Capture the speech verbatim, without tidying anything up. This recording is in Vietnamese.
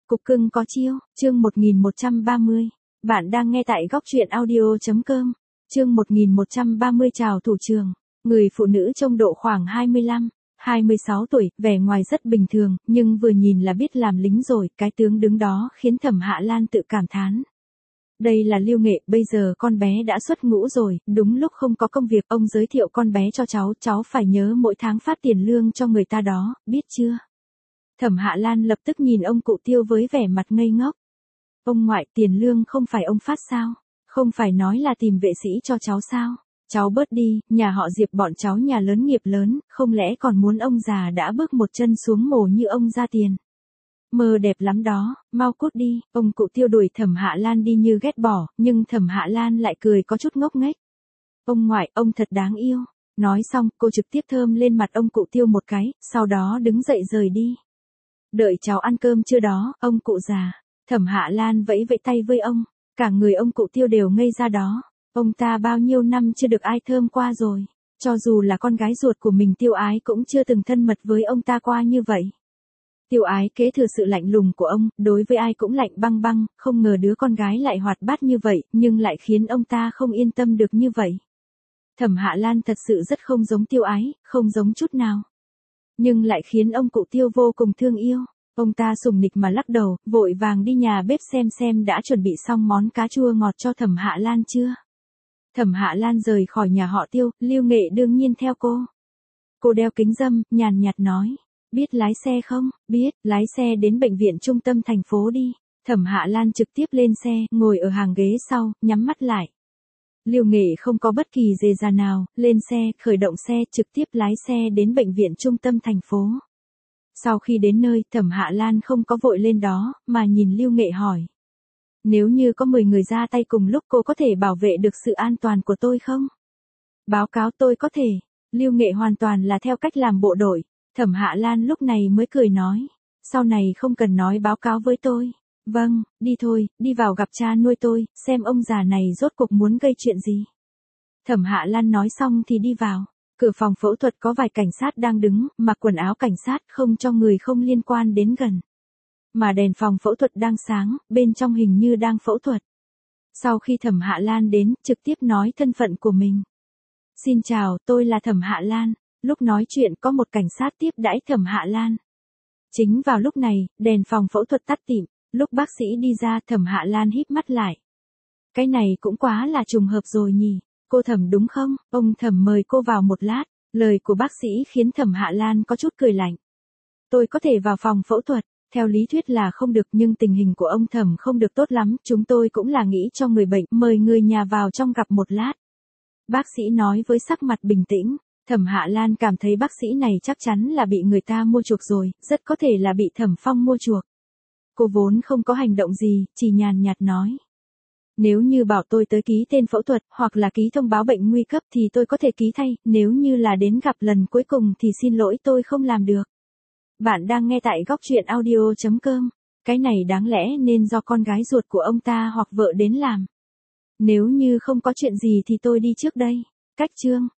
Cục cưng có chiêu, chương một nghìn một trăm ba mươi. Bạn đang nghe tại góc truyện audio chấm com. Chương một nghìn một trăm ba mươi chào thủ trưởng. Người phụ nữ trông độ khoảng hai mươi lăm, hai mươi sáu tuổi, vẻ ngoài rất bình thường, nhưng vừa nhìn là biết làm lính rồi, cái tướng đứng đó khiến Thẩm Hạ Lan tự cảm thán. Đây là Lưu Nghệ, bây giờ con bé đã xuất ngũ rồi, đúng lúc không có công việc, ông giới thiệu con bé cho cháu, cháu phải nhớ mỗi tháng phát tiền lương cho người ta đó, biết chưa? Thẩm Hạ Lan lập tức nhìn ông cụ Tiêu với vẻ mặt ngây ngốc. Ông ngoại, tiền lương không phải ông phát sao? Không phải nói là tìm vệ sĩ cho cháu sao? Cháu bớt đi, nhà họ Diệp bọn cháu nhà lớn nghiệp lớn, không lẽ còn muốn ông già đã bước một chân xuống mồ như ông ra tiền? Mơ đẹp lắm đó, mau cút đi. Ông cụ Tiêu đuổi Thẩm Hạ Lan đi như ghét bỏ, nhưng Thẩm Hạ Lan lại cười có chút ngốc nghếch. Ông ngoại, ông thật đáng yêu. Nói xong, cô trực tiếp thơm lên mặt ông cụ Tiêu một cái, sau đó đứng dậy rời đi. Đợi cháu ăn cơm chưa đó, ông cụ già. Thẩm Hạ Lan vẫy vẫy tay với ông, cả người ông cụ Tiêu đều ngây ra đó. Ông ta bao nhiêu năm chưa được ai thơm qua rồi, cho dù là con gái ruột của mình Tiêu Ái cũng chưa từng thân mật với ông ta qua như vậy. Tiêu Ái kế thừa sự lạnh lùng của ông, đối với ai cũng lạnh băng băng, không ngờ đứa con gái lại hoạt bát như vậy, nhưng lại khiến ông ta không yên tâm được như vậy. Thẩm Hạ Lan thật sự rất không giống Tiêu Ái, không giống chút nào. Nhưng lại khiến ông cụ Tiêu vô cùng thương yêu. Ông ta sùng nịch mà lắc đầu, vội vàng đi nhà bếp xem xem đã chuẩn bị xong món cá chua ngọt cho Thẩm Hạ Lan chưa. Thẩm Hạ Lan rời khỏi nhà họ Tiêu, Lưu Nghệ đương nhiên theo cô. Cô đeo kính râm, nhàn nhạt nói. Biết lái xe không? Biết, lái xe đến bệnh viện trung tâm thành phố đi. Thẩm Hạ Lan trực tiếp lên xe, ngồi ở hàng ghế sau, nhắm mắt lại. Lưu Nghệ không có bất kỳ dè dà nào, lên xe, khởi động xe, trực tiếp lái xe đến bệnh viện trung tâm thành phố. Sau khi đến nơi, Thẩm Hạ Lan không có vội lên đó, mà nhìn Lưu Nghệ hỏi. Nếu như có mười người ra tay cùng lúc cô có thể bảo vệ được sự an toàn của tôi không? Báo cáo tôi có thể. Lưu Nghệ hoàn toàn là theo cách làm bộ đội. Thẩm Hạ Lan lúc này mới cười nói. Sau này không cần nói báo cáo với tôi. Vâng, đi thôi, đi vào gặp cha nuôi tôi, xem ông già này rốt cuộc muốn gây chuyện gì. Thẩm Hạ Lan nói xong thì đi vào. Cửa phòng phẫu thuật có vài cảnh sát đang đứng, mặc quần áo cảnh sát không cho người không liên quan đến gần. Mà đèn phòng phẫu thuật đang sáng, bên trong hình như đang phẫu thuật. Sau khi Thẩm Hạ Lan đến, trực tiếp nói thân phận của mình. Xin chào, tôi là Thẩm Hạ Lan. Lúc nói chuyện có một cảnh sát tiếp đãi Thẩm Hạ Lan. Chính vào lúc này, đèn phòng phẫu thuật tắt tịm. Lúc bác sĩ đi ra, Thẩm Hạ Lan híp mắt lại. Cái này cũng quá là trùng hợp rồi nhỉ. Cô Thẩm đúng không? Ông Thẩm mời cô vào một lát. Lời của bác sĩ khiến Thẩm Hạ Lan có chút cười lạnh. Tôi có thể vào phòng phẫu thuật. Theo lý thuyết là không được, nhưng tình hình của ông Thẩm không được tốt lắm. Chúng tôi cũng là nghĩ cho người bệnh, mời người nhà vào trong gặp một lát. Bác sĩ nói với sắc mặt bình tĩnh. Thẩm Hạ Lan cảm thấy bác sĩ này chắc chắn là bị người ta mua chuộc rồi, rất có thể là bị Thẩm Phong mua chuộc. Cô vốn không có hành động gì, chỉ nhàn nhạt nói. Nếu như bảo tôi tới ký tên phẫu thuật, hoặc là ký thông báo bệnh nguy cấp thì tôi có thể ký thay, nếu như là đến gặp lần cuối cùng thì xin lỗi tôi không làm được. Bạn đang nghe tại góc truyện audio chấm com. Cái này đáng lẽ nên do con gái ruột của ông ta hoặc vợ đến làm. Nếu như không có chuyện gì thì tôi đi trước đây. Cách chương.